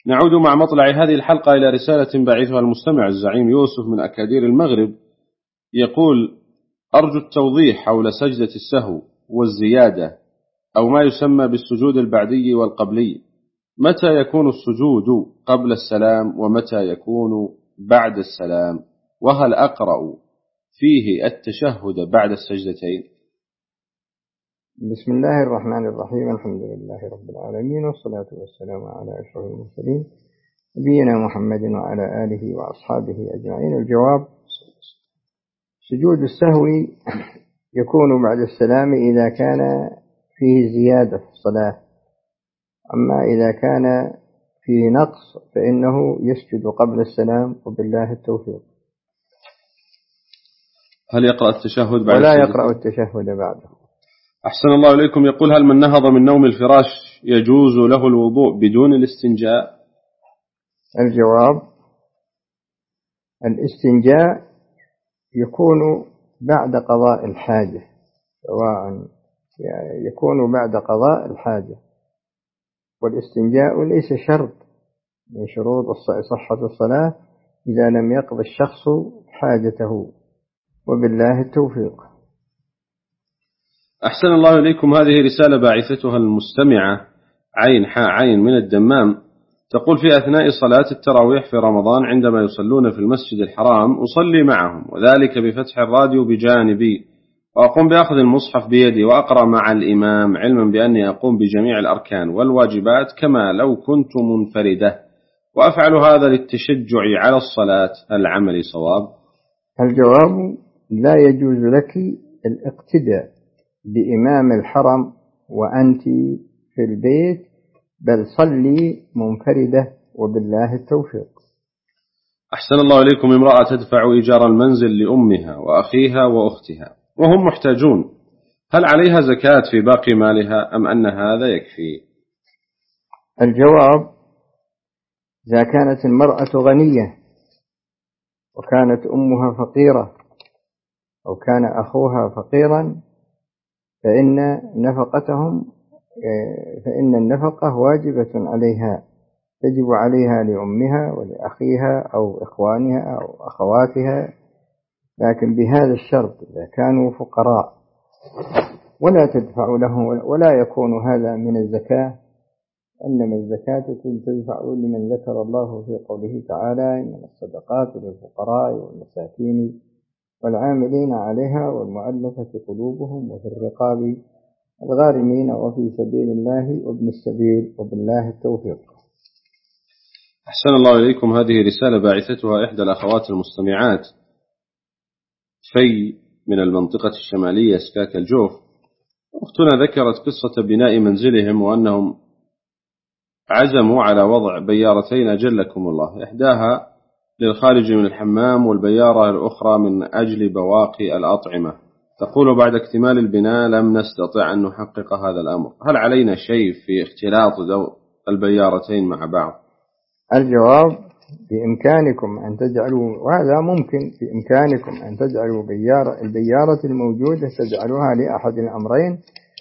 نعود مع مطلع هذه الحلقة إلى رسالة بعثها المستمع الزعيم يوسف من أكادير المغرب، يقول: أرجو التوضيح حول سجدة السهو والزيادة أو ما يسمى بالسجود البعدي والقبلي. متى يكون السجود قبل السلام ومتى يكون بعد السلام؟ وهل أقرأ فيه التشهد بعد السجدتين؟ بسم الله الرحمن الرحيم. الحمد لله رب العالمين، والصلاة والسلام على أشرف المرسلين نبينا محمد وعلى آله وأصحابه أجمعين. الجواب: سجود السهو يكون بعد السلام إذا كان فيه زيادة في الصلاة، أما إذا كان فيه نقص فإنه يسجد قبل السلام، وبالله التوفيق. هل يقرأ التشهد بعد ولا يقرأ التشهد بعده. أحسن الله إليكم. يقول: هل من نهض من نوم الفراش يجوز له الوضوء بدون الاستنجاء؟ الجواب: الاستنجاء يكون بعد قضاء الحاجة، سواء يكون بعد قضاء الحاجة، والاستنجاء ليس شرط من شروط صحة الصلاة إذا لم يقض الشخص حاجته، وبالله التوفيق. أحسن الله إليكم. هذه رسالة باعثتها المستمعة عين من الدمام، تقول: في أثناء صلاة التراويح في رمضان عندما يصلون في المسجد الحرام أصلي معهم، وذلك بفتح الراديو بجانبي، وأقوم بأخذ المصحف بيدي وأقرأ مع الإمام، علما بأني أقوم بجميع الأركان والواجبات كما لو كنت منفردة، وأفعل هذا للتشجع على الصلاة. هل عملي صواب؟ الجواب: لا يجوز لك الاقتداء بإمام الحرم وأنت في البيت، بل صلي منفردة، وبالله التوفيق. أحسن الله إليكم. امرأة تدفع إيجار المنزل لأمها وأخيها وأختها وهم محتاجون، هل عليها زكاة في باقي مالها أم أن هذا يكفي؟ الجواب: إذا كانت المرأة غنية وكانت أمها فقيرة أو كان أخوها فقيرا فإن النفقة واجبة عليها، تجب عليها لأمها ولأخيها أو إخوانها أو أخواتها، لكن بهذا الشرط: إذا كانوا فقراء ولا تدفع لهم ولا يكون هذا من الزكاة، إنما الزكاة تدفع لمن ذكر الله في قوله تعالى: إنما الصدقات للفقراء والمساكين والعاملين عليها والمؤلفة قلوبهم وفي الرقاب الغارمين وفي سبيل الله وابن السبيل، وبالله التوفيق. أحسن الله إليكم. هذه رسالة باعثتها إحدى الأخوات المستمعات في من المنطقة الشمالية سكاك الجوف. أختنا ذكرت قصة بناء منزلهم، وأنهم عزموا على وضع بيارتين أجلكم الله، إحداها للخارج من الحمام والبيارة الأخرى من أجل بواقي الأطعمة. تقول: بعد اكتمال البناء لم نستطع أن نحقق هذا الأمر، هل علينا شيء في اختلاط البيارتين مع بعض؟ الجواب: بإمكانكم أن تجعلوا، وهذا ممكن، بإمكانكم أن تجعلوا البيارة الموجودة تجعلوها لأحد الأمرين،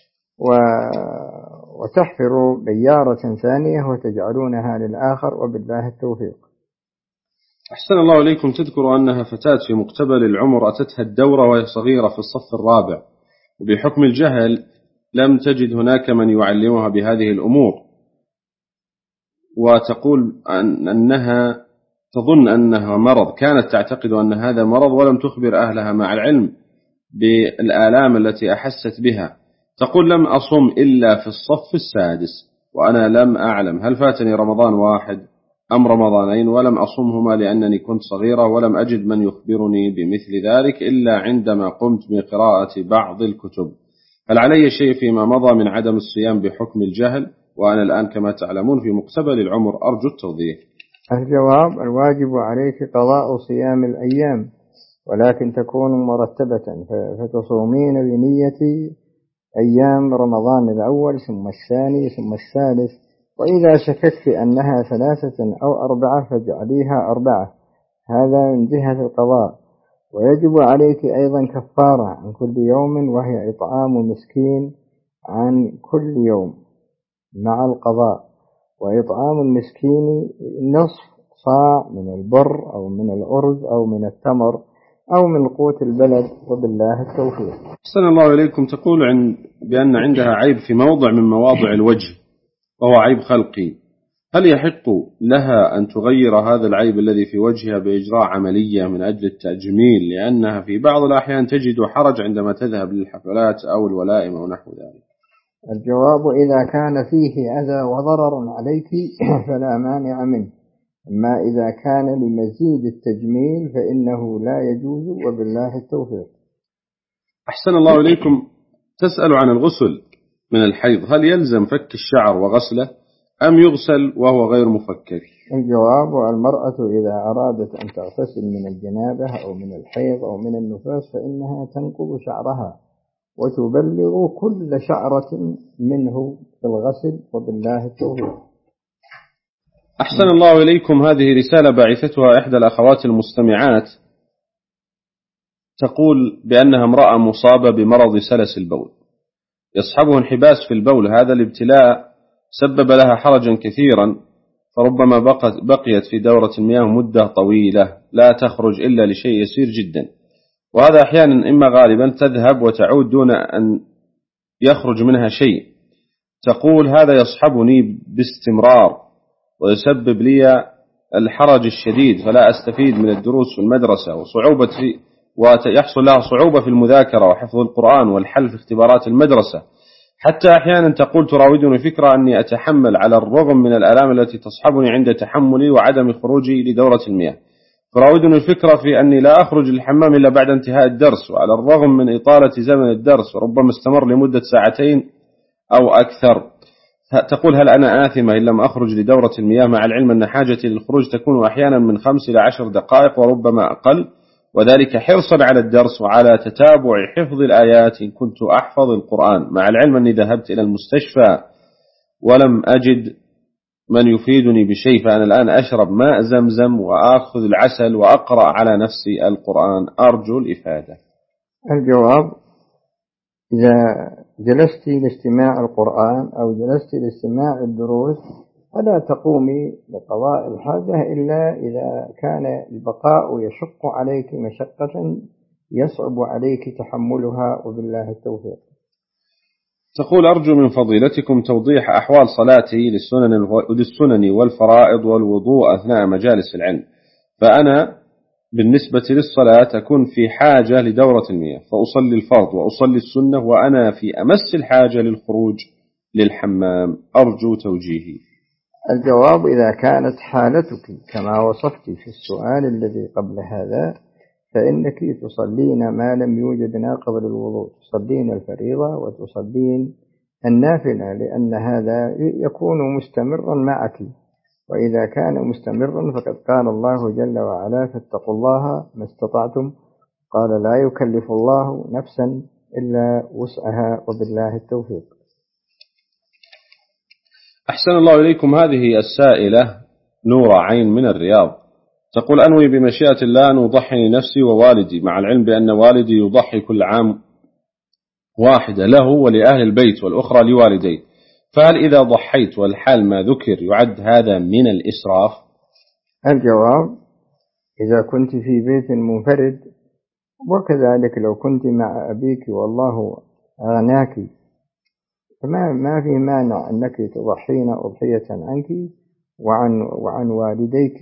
وتحفروا بيارة ثانية وتجعلونها للآخر، وبالله التوفيق. أحسن الله إليكم. تذكر أنها فتاة في مقتبل العمر أتتها الدورة وهي صغيرة في الصف الرابع، وبحكم الجهل لم تجد هناك من يعلمها بهذه الأمور، وتقول أنها تظن أنها مرض، كانت تعتقد أن هذا مرض ولم تخبر أهلها مع العلم بالآلام التي أحست بها. تقول: لم أصم إلا في الصف السادس وأنا لم أعلم هل فاتني رمضان واحد أم رمضانين، ولم أصمهما لأنني كنت صغيرة ولم أجد من يخبرني بمثل ذلك إلا عندما قمت بقراءة بعض الكتب. هل علي شيء فيما مضى من عدم الصيام بحكم الجهل، وأنا الآن كما تعلمون في مقتبل العمر؟ أرجو التوضيح. الجواب: الواجب عليك قضاء صيام الأيام، ولكن تكون مرتبة، فتصومين بنية أيام رمضان الأول ثم الثاني ثم الثالث، وإذا شككت أنها 3 أو 4 فاجعليها 4. هذا من جهة القضاء. ويجب عليك أيضا كفارة عن كل يوم، وهي إطعام مسكين عن كل يوم مع القضاء، وإطعام المسكين نصف صاع من البر أو من الأرز أو من التمر أو من قوت البلد، وبالله التوفيق. أحسن الله إليكم. تقول بأن عندها عيب في موضع من مواضع الوجه وهو عيب خلقي، هل يحق لها أن تغير هذا العيب الذي في وجهها بإجراء عملية من أجل التجميل، لأنها في بعض الأحيان تجد حرج عندما تذهب للحفلات أو الولائم أو نحو ذلك؟ الجواب: إذا كان فيه أذى وضرر عليك فلا مانع منه، أما إذا كان لمزيد التجميل فإنه لا يجوز، وبالله التوفيق. أحسن الله إليكم. تسأل عن الغسل من الحيض، هل يلزم فك الشعر وغسله أم يغسل وهو غير مفكك؟ الجواب: المرأة إذا أرادت أن تغتسل من الجنابة أو من الحيض أو من النفاس فإنها تنقض شعرها وتبلغ كل شعرة منه في الغسل، وبالله التوفيق. أحسن الله إليكم. هذه رسالة باعثتها إحدى الأخوات المستمعات، تقول بأنها امرأة مصابة بمرض سلس البول، يصحبه انحباس في البول. هذا الابتلاء سبب لها حرجا كثيرا، فربما بقيت في دورة المياه مدة طويلة لا تخرج إلا لشيء يسير جدا، وهذا أحيانا إما غالبا تذهب وتعود دون أن يخرج منها شيء. تقول هذا يصحبني باستمرار ويسبب لي الحرج الشديد، فلا أستفيد من الدروس في المدرسة ويحصل لها صعوبة في المذاكرة وحفظ القرآن والحل في اختبارات المدرسة. حتى أحيانا تقول تراودني فكرة أني أتحمل على الرغم من الآلام التي تصحبني عند تحملي وعدم خروجي لدورة المياه، تراودني الفكرة في أني لا أخرج للحمام إلا بعد انتهاء الدرس، وعلى الرغم من إطالة زمن الدرس وربما استمر لمدة ساعتين أو أكثر. تقول هل أنا آثمة إن لم أخرج لدورة المياه، مع العلم أن حاجتي للخروج تكون أحيانا من 5 إلى 10 دقائق وربما أقل، وذلك حرصا على الدرس وعلى تتابع حفظ الآيات إن كنت أحفظ القرآن، مع العلم أني ذهبت إلى المستشفى ولم أجد من يفيدني بشيء، فأنا الآن أشرب ماء زمزم وأخذ العسل وأقرأ على نفسي القرآن، أرجو الإفادة. الجواب: إذا جلست لاستماع القرآن أو جلست لاستماع الدروس فلا تقومي لقضاء الحاجة إلا إذا كان البقاء يشق عليك مشقة يصعب عليك تحملها، وبالله التوفيق. تقول أرجو من فضيلتكم توضيح أحوال صلاتي للسنن والفرائض والوضوء أثناء مجالس العلم، فأنا بالنسبة للصلاة أكون في حاجة لدورة المياه فأصلي الفرض وأصلي السنة وأنا في أمس الحاجة للخروج للحمام، أرجو توجيهي. الجواب: إذا كانت حالتك كما وصفت في السؤال الذي قبل هذا فإنك تصلين ما لم يوجد ناقض للوضوء، تصلين الفريضة وتصلين النافلة، لأن هذا يكون مستمرا معك، وإذا كان مستمرا فقد قال الله جل وعلا: فاتقوا الله ما استطعتم، قال لا يكلف الله نفسا إلا وسعها، وبالله التوفيق. أحسن الله إليكم. هذه السائلة نور عين من الرياض، تقول أنوي بمشيئة الله أن أضحي لنفسي ووالدي، مع العلم بأن والدي يضحي كل عام واحدة له ولأهل البيت والأخرى لوالديه، فهل إذا ضحيت والحال ما ذكر يعد هذا من الإسراف؟ الجواب: إذا كنت في بيت منفرد، وكذلك لو كنت مع أبيك والله أغناك، فما في مانع أنك تضحين أضحية عنك وعن والديك،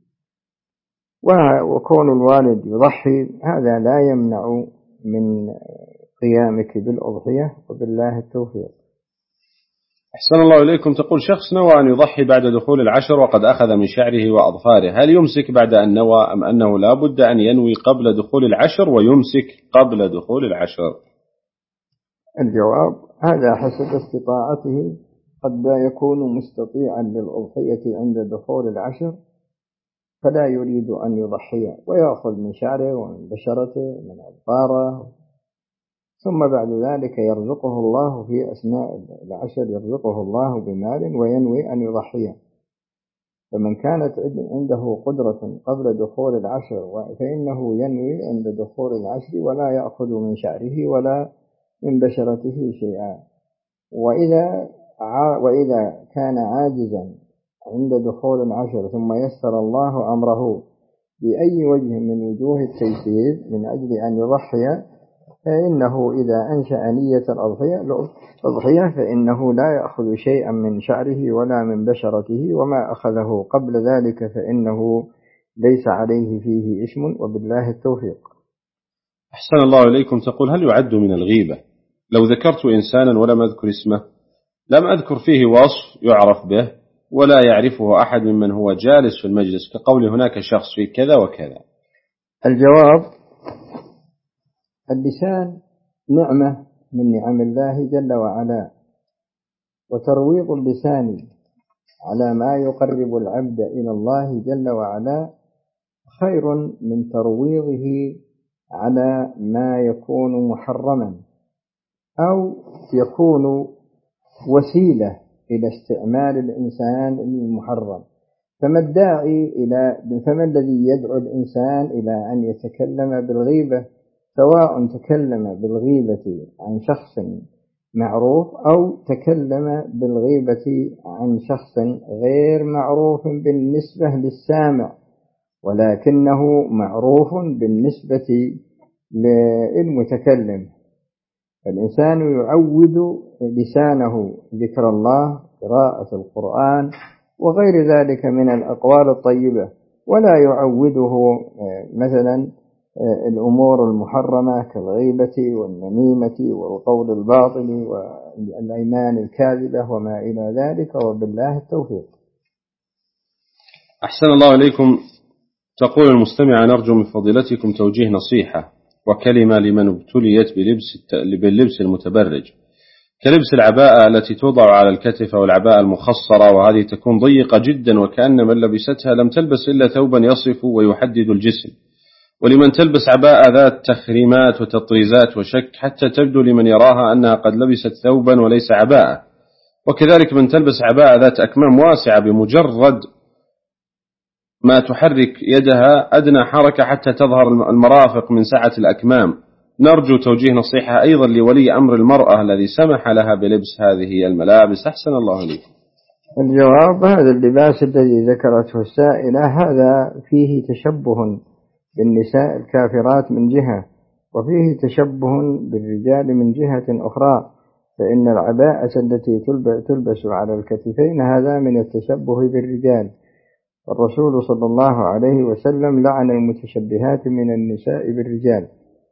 وكون الوالد يضحي هذا لا يمنع من قيامك بالأضحية، وبالله التوفيق. أحسن الله إليكم. تقول شخص نوى أن يضحي بعد دخول العشر وقد أخذ من شعره وأظفاره، هل يمسك بعد أن نوى أم أنه لا بد أن ينوي قبل دخول العشر ويمسك قبل دخول العشر؟ الجواب: هذا حسب استطاعته، قد لا يكون مستطيعا للأضحية عند دخول العشر فلا يريد أن يضحي ويأخذ من شعره ومن بشرته ومن أظفاره، ثم بعد ذلك يرزقه الله في أثناء العشر، يرزقه الله بمال وينوي أن يضحي. فمن كانت عنده قدرة قبل دخول العشر فإنه ينوي عند دخول العشر ولا يأخذ من شعره ولا من بشرته شيئا. وإذا كان عاجزا عند دخول العشر ثم يسر الله أمره بأي وجه من وجوه التيسير من أجل أن يضحي، فإنه إذا أنشأ نية الأضحية فإنه لا يأخذ شيئا من شعره ولا من بشرته، وما أخذه قبل ذلك فإنه ليس عليه فيه إثم، وبالله التوفيق. أحسن الله إليكم. تقول: هل يعد من الغيبة لو ذكرت إنسانا ولم أذكر اسمه، لم أذكر فيه وصف يعرف به ولا يعرفه أحد ممن هو جالس في المجلس، كقول هناك شخص في كذا وكذا؟ الجواب: اللسان نعمة من نعم الله جل وعلا، وترويض اللسان على ما يقرب العبد إلى الله جل وعلا خير من ترويضه على ما يكون محرما أو يكون وسيلة إلى استعمال الإنسان المحرم. فما الذي يدعو الإنسان إلى أن يتكلم بالغيبة، سواء تكلم بالغيبة عن شخص معروف أو تكلم بالغيبة عن شخص غير معروف بالنسبة للسامع، ولكنه معروف بالنسبة للمتكلم. الإنسان يعود لسانه ذكر الله، قراءة القرآن، وغير ذلك من الأقوال الطيبة، ولا يعوده مثلا الأمور المحرمة كالغيبة والنميمة والقول الباطل والأيمان الكاذبة وما إلى ذلك، وبالله التوفيق. أحسن الله إليكم. تقول المستمع: نرجو من فضيلتكم توجيه نصيحة وكلمة لمن ابتليت باللبس المتبرج، كلبس العباءة التي توضع على الكتف والعباءة المخصرة، وهذه تكون ضيقة جدا وكأن من لبستها لم تلبس إلا ثوبا يصف ويحدد الجسم، ولمن تلبس عباءة ذات تخريمات وتطريزات وشك حتى تبدو لمن يراها أنها قد لبست ثوبا وليس عباءة، وكذلك من تلبس عباءة ذات أكمام واسعة بمجرد ما تحرك يدها أدنى حركة حتى تظهر المرافق من سعة الأكمام. نرجو توجيه نصيحة أيضا لولي أمر المرأة الذي سمح لها بلبس هذه الملابس. أحسن الله إليكم. الجواب: هذا اللباس الذي ذكرته السائلة هذا فيه تشبه بالنساء الكافرات من جهة، وفيه تشبه بالرجال من جهة أخرى، فإن العباءة التي تلبس على الكتفين هذا من التشبه بالرجال، والرسول صلى الله عليه وسلم لعن المتشبهات من النساء بالرجال.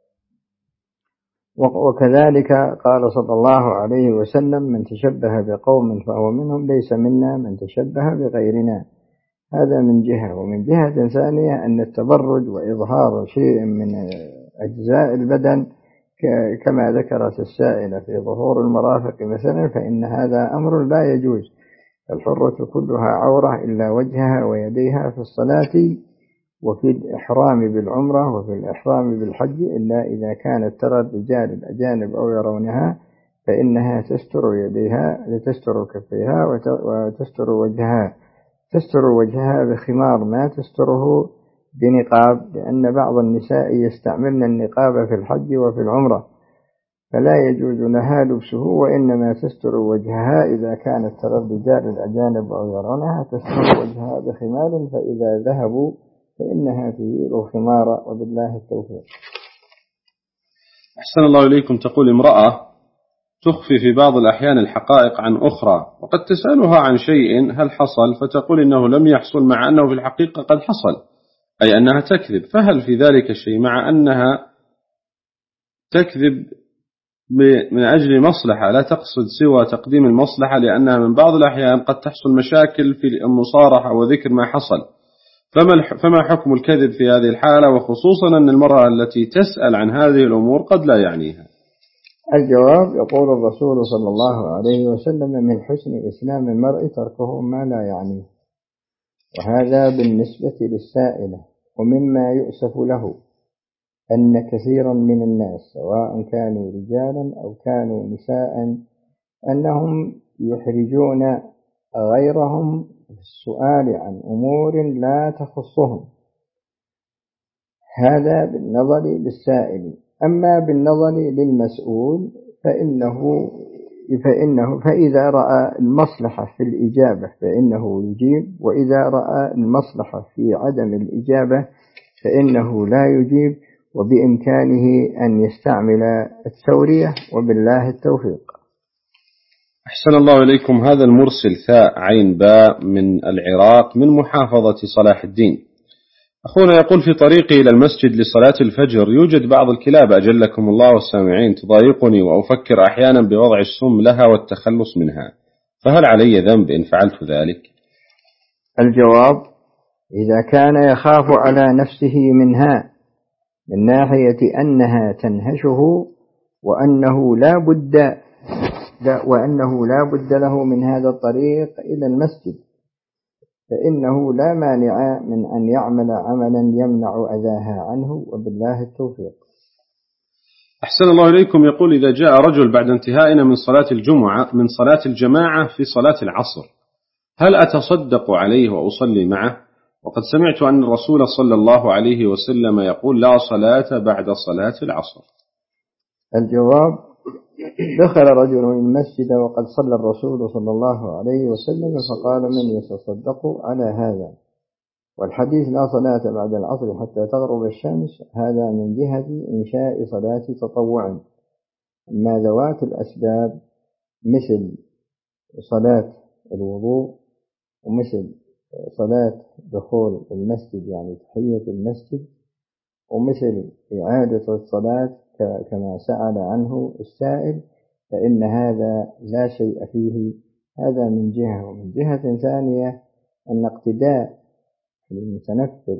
وكذلك قال صلى الله عليه وسلم: من تشبه بقوم فهو منهم، ليس منا من تشبه بغيرنا. هذا من جهة. ومن جهة ثانية أن التبرج وإظهار شيء من أجزاء البدن كما ذكرت السائلة في ظهور المرافق مثلا، فإن هذا أمر لا يجوز. الحرة كلها عورة إلا وجهها ويديها في الصلاة وفي الإحرام بالعمرة وفي الإحرام بالحج، إلا إذا كانت ترى الرجال الأجانب أو يرونها، فإنها تستر يديها، تستر كفيها وتستر وجهها، تستر وجهها بخمار ما تستره بنقاب، لأن بعض النساء يستعملن النقاب في الحج وفي العمرة، فلا يجوز لها لبسه، وإنما تستر وجهها إذا كانت ترى الرجال الأجانب أو يرونها، تستر وجهها بخمار، فإذا ذهبوا فإنها تزيل الخمار، وبالله التوفيق. أحسن الله إليكم. تقول امرأة تخفي في بعض الأحيان الحقائق عن أخرى، وقد تسألها عن شيء هل حصل فتقول إنه لم يحصل، مع أنه في الحقيقة قد حصل، أي أنها تكذب. فهل في ذلك الشيء مع أنها تكذب من أجل مصلحة لا تقصد سوى تقديم المصلحة، لأنها من بعض الأحيان قد تحصل مشاكل في المصارحة وذكر ما حصل، فما حكم الكذب في هذه الحالة، وخصوصا أن المرأة التي تسأل عن هذه الأمور قد لا يعنيها؟ الجواب: يقول الرسول صلى الله عليه وسلم: من حسن إسلام المرء تركه ما لا يعنيه. وهذا بالنسبة للسائلة. ومما يؤسف له أن كثيرا من الناس سواء كانوا رجالا أو كانوا نساء أنهم يحرجون غيرهم في السؤال عن أمور لا تخصهم. هذا بالنظر للسائل. أما بالنظر للمسؤول فإنه فإذا رأى المصلحة في الإجابة فإنه يجيب، وإذا رأى المصلحة في عدم الإجابة فإنه لا يجيب، وبإمكانه أن يستعمل التورية، وبالله التوفيق. أحسن الله إليكم. هذا المرسل ثاء عين باء من العراق من محافظة صلاح الدين. أخونا يقول: في طريقي إلى المسجد لصلاة الفجر يوجد بعض الكلاب أجلكم الله والسامعين تضايقني، وأفكر أحيانا بوضع السم لها والتخلص منها، فهل علي ذنب إن فعلت ذلك؟ الجواب: إذا كان يخاف على نفسه منها من ناحية أنها تنهشه وأنه لا بد له من هذا الطريق إلى المسجد، فإنه لا مانع من أن يعمل عملا يمنع أذاها عنه، وبالله التوفيق. أحسن الله إليكم. يقول: إذا جاء رجل بعد انتهائنا من صلاة الجمعة من صلاة الجماعة في صلاة العصر، هل أتصدق عليه وأصلي معه؟ وقد سمعت أن الرسول صلى الله عليه وسلم يقول: لا صلاة بعد صلاة العصر. الجواب: دخل رجل المسجد وقد صلى الرسول صلى الله عليه وسلم فقال: من يتصدق على هذا؟ والحديث لا صلاة بعد العصر حتى تغرب الشمس هذا من جهة إنشاء صلاة تطوع. أما ذوات الأسباب مثل صلاة الوضوء ومثل صلاة دخول المسجد يعني تحية المسجد ومثل إعادة الصلاة كما سأل عنه السائل، فإن هذا لا شيء فيه. هذا من جهة. ومن جهة ثانية أن اقتداء المتنفل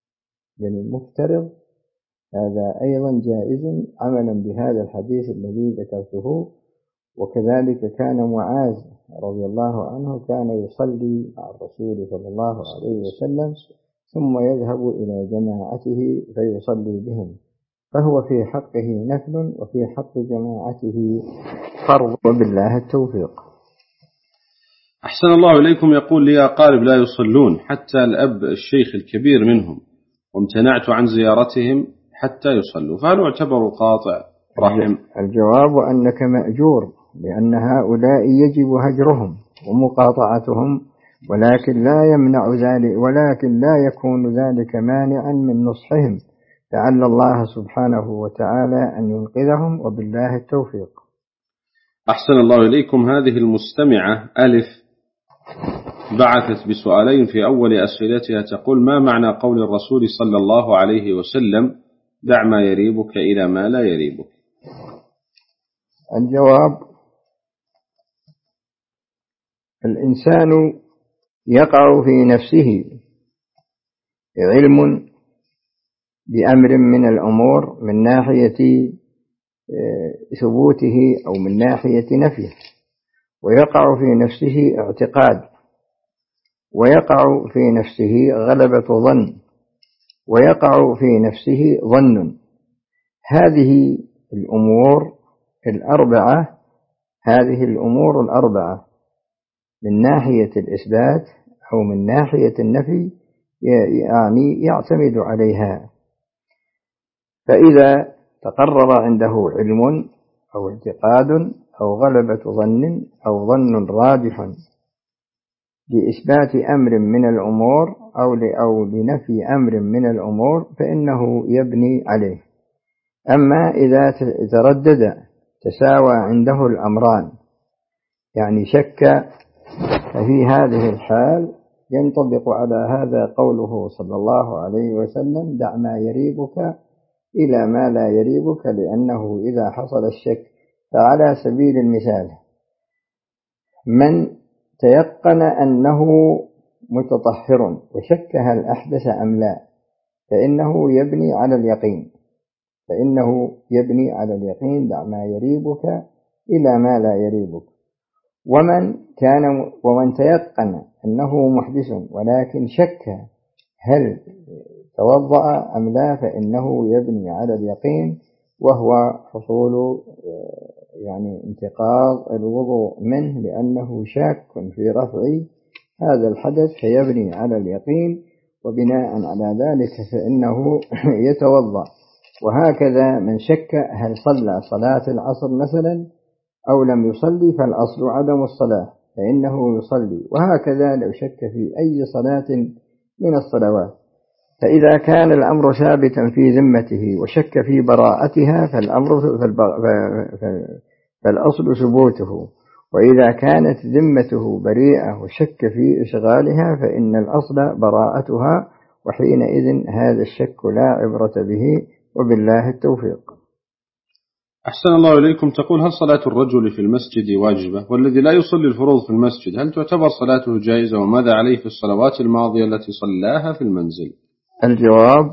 بالمفترض هذا أيضا جائز عملا بهذا الحديث الذي ذكرته. وكذلك كان معاذ رضي الله عنه كان يصلي مع الرسول صلى الله عليه وسلم ثم يذهب إلى جماعته فيصلي بهم، فهو في حقه نفل وفي حق جماعته فرض، وبالله التوفيق. أحسن الله إليكم. يقول: لي أقارب لا يصلون حتى الأب الشيخ الكبير منهم، وامتنعت عن زيارتهم حتى يصلوا، فهل اعتبروا قاطع رحم؟ الجواب: أنك مأجور، لأن هؤلاء يجب هجرهم ومقاطعتهم، ولكن لا يكون ذلك مانعا من نصحهم، لعل الله سبحانه وتعالى أن ينقذهم، وبالله التوفيق. أحسن الله إليكم. هذه المستمعة ألف بعثت بسؤالين في أول أسئلتها، تقول: ما معنى قول الرسول صلى الله عليه وسلم: دع ما يريبك إلى ما لا يريبك؟ الجواب: الإنسان يقع في نفسه علم بأمر من الأمور من ناحية ثبوته أو من ناحية نفيه، ويقع في نفسه اعتقاد، ويقع في نفسه غلبة ظن، ويقع في نفسه ظن. هذه الأمور الأربعة من ناحية الإثبات أو من ناحية النفي يعني يعتمد عليها. فإذا تقرر عنده علم أو اعتقاد أو غلبة ظن أو ظن راجح لإثبات أمر من الأمور أو لنفي أمر من الأمور فإنه يبني عليه. أما إذا تردد تساوى عنده الأمران يعني شك، ففي هذه الحال ينطبق على هذا قوله صلى الله عليه وسلم: دع ما يريبك إلى ما لا يريبك، لأنه إذا حصل الشك فعلى سبيل المثال من تيقن أنه متطهر وشك هل أحدث أم لا فإنه يبني على اليقين دع ما يريبك إلى ما لا يريبك. ومن تيقن أنه محدث ولكن شك هل توضأ أم لا فإنه يبني على اليقين، وهو حصول يعني انتقاض الوضوء منه لأنه شاك في رفع هذا الحدث، فيبني على اليقين، وبناء على ذلك فإنه يتوضأ. وهكذا من شك هل صلى صلاة العصر مثلا أو لم يصلي فالأصل عدم الصلاة فإنه يصلي، وهكذا لو شك في أي صلاة من الصلوات. فإذا كان الأمر ثابتا في ذمته وشك في براءتها فالأصل ثبوته، وإذا كانت ذمته بريئة وشك في إشغالها فإن الأصل براءتها، وحينئذ هذا الشك لا عبرة به، وبالله التوفيق. أحسن الله إليكم. تقول: هل صلاة الرجل في المسجد واجبة؟ والذي لا يصلي الفروض في المسجد هل تعتبر صلاته جائزة؟ وماذا عليه في الصلوات الماضية التي صلاها في المنزل؟ الجواب: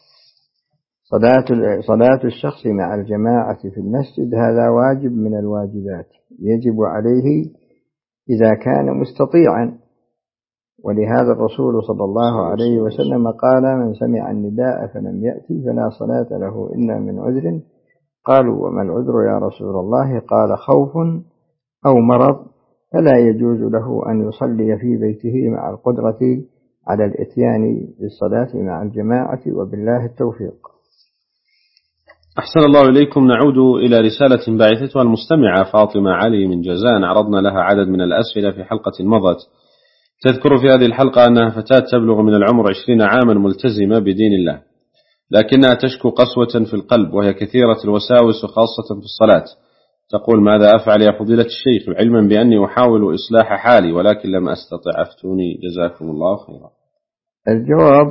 صلاة الشخص مع الجماعة في المسجد هذا واجب من الواجبات، يجب عليه إذا كان مستطيعا، ولهذا الرسول صلى الله عليه وسلم قال: من سمع النداء فلم يأتي فلا صلاة له إلا من عذر. قالوا: وما العذر يا رسول الله؟ قال: خوف أو مرض، فلا يجوز له أن يصلي في بيته مع القدرة على الإتيان بالصلاة مع الجماعة، وبالله التوفيق. أحسن الله إليكم. نعود إلى رسالة باعثتها المستمعة فاطمة علي من جازان، عرضنا لها عدد من الأسئلة في حلقة مضت. تذكر في هذه الحلقة أنها فتاة تبلغ من العمر 20 عاما ملتزمة بدين الله، لكنها تشكو قسوة في القلب وهي كثيرة الوساوس وخاصة في الصلاة. تقول: ماذا أفعل يا فضيلة الشيخ، علما بأني أحاول إصلاح حالي ولكن لم أستطع، أفتوني جزاكم الله خيرا. الجواب: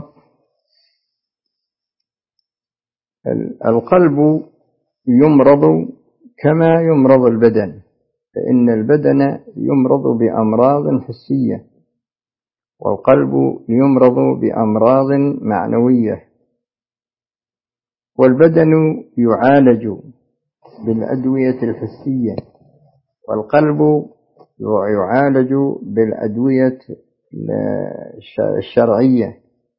القلب يمرض كما يمرض البدن، فإن البدن يمرض بأمراض حسية، والقلب يمرض بأمراض معنوية. والبدن يعالج بالأدوية الحسية، والقلب يعالج بالأدوية الشرعية.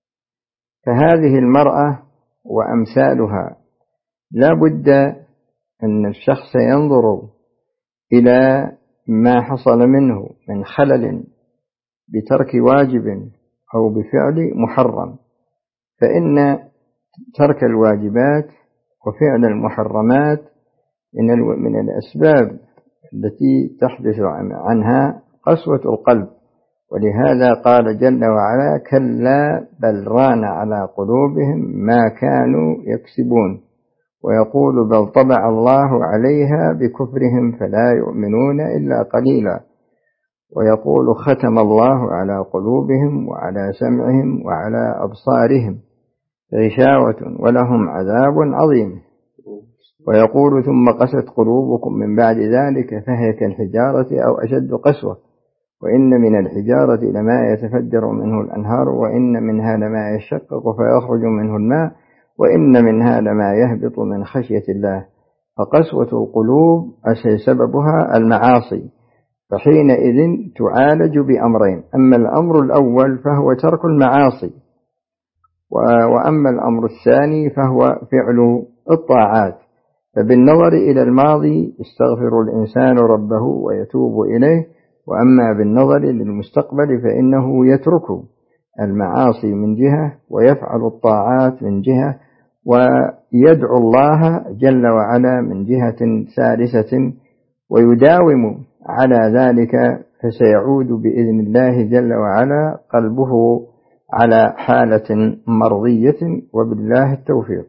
فهذه المرأة وأمثالها لا بد أن الشخص ينظر إلى ما حصل منه من خلل بترك واجب أو بفعل محرم، فإن ترك الواجبات وفعل المحرمات من الأسباب التي تحدث عنها قسوة القلب. ولهذا قال جل وعلا: كلا بل ران على قلوبهم ما كانوا يكسبون. ويقول: بل طبع الله عليها بكفرهم فلا يؤمنون إلا قليلا. ويقول: ختم الله على قلوبهم وعلى سمعهم وعلى أبصارهم غشاوة ولهم عذاب عظيم. ويقول: ثم قست قلوبكم من بعد ذلك فهي كالحجارة أو أشد قسوة، وإن من الحجارة لما يتفجر منه الأنهار، وإن منها لما يشقق فيخرج منه الماء، وإن منها لما يهبط من خشية الله. فقسوة القلوب سببها المعاصي، فحينئذ تعالج بأمرين: أما الأمر الأول فهو ترك المعاصي، وأما الأمر الثاني فهو فعل الطاعات. فبالنظر إلى الماضي يستغفر الإنسان ربه ويتوب إليه، وأما بالنظر للمستقبل فإنه يترك المعاصي من جهة ويفعل الطاعات من جهة، ويدعو الله جل وعلا من جهة ثالثة، ويداوم على ذلك، فسيعود بإذن الله جل وعلا قلبه على حالة مرضية، وبالله التوفيق.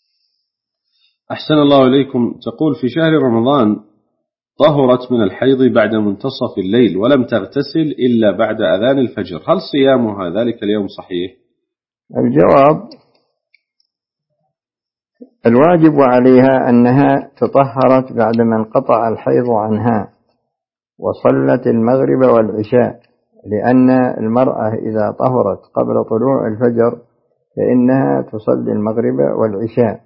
أحسن الله إليكم. تقول: في شهر رمضان طهرت من الحيض بعد منتصف الليل ولم تغتسل إلا بعد أذان الفجر، هل صيامها ذلك اليوم صحيح؟ الجواب: الواجب عليها أنها تطهرت بعدما انقطع الحيض عنها وصلت المغرب والعشاء، لأن المرأة إذا طهرت قبل طلوع الفجر فإنها تصلي المغرب والعشاء،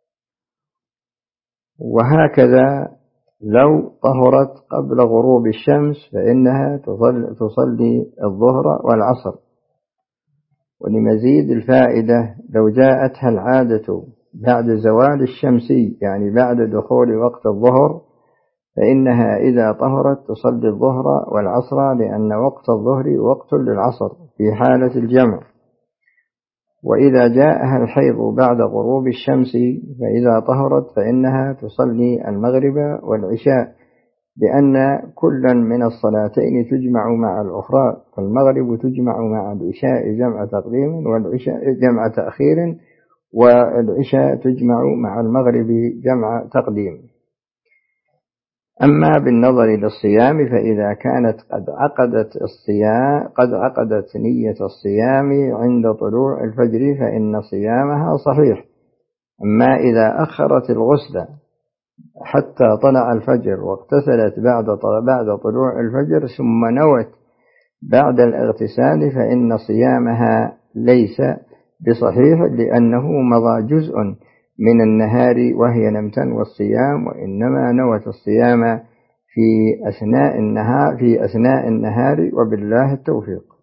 وهكذا لو طهرت قبل غروب الشمس فإنها تصلي الظهر والعصر. ولمزيد الفائدة، لو جاءتها العادة بعد زوال الشمس يعني بعد دخول وقت الظهر فإنها إذا طهرت تصلي الظهر والعصر، لأن وقت الظهر وقت للعصر في حالة الجمع. وإذا جاءها الحيض بعد غروب الشمس فإذا طهرت فإنها تصلي المغرب والعشاء، لأن كلا من الصلاتين تجمع مع الأخرى، فالمغرب تجمع مع العشاء جمع تقديم والعشاء جمع تأخير، والعشاء تجمع مع المغرب جمع تقديم. أما بالنظر للصيام فإذا كانت قد عقدت نية الصيام عند طلوع الفجر فإن صيامها صحيح. أما إذا أخرت الغسل حتى طلع الفجر واغتسلت بعد طلوع الفجر ثم نوت بعد الاغتسال فإن صيامها ليس بصحيح، لأنه مضى جزء من النهار وهي لم تنوى الصيام، وإنما نوت الصيام في أثناء النهار وبالله التوفيق.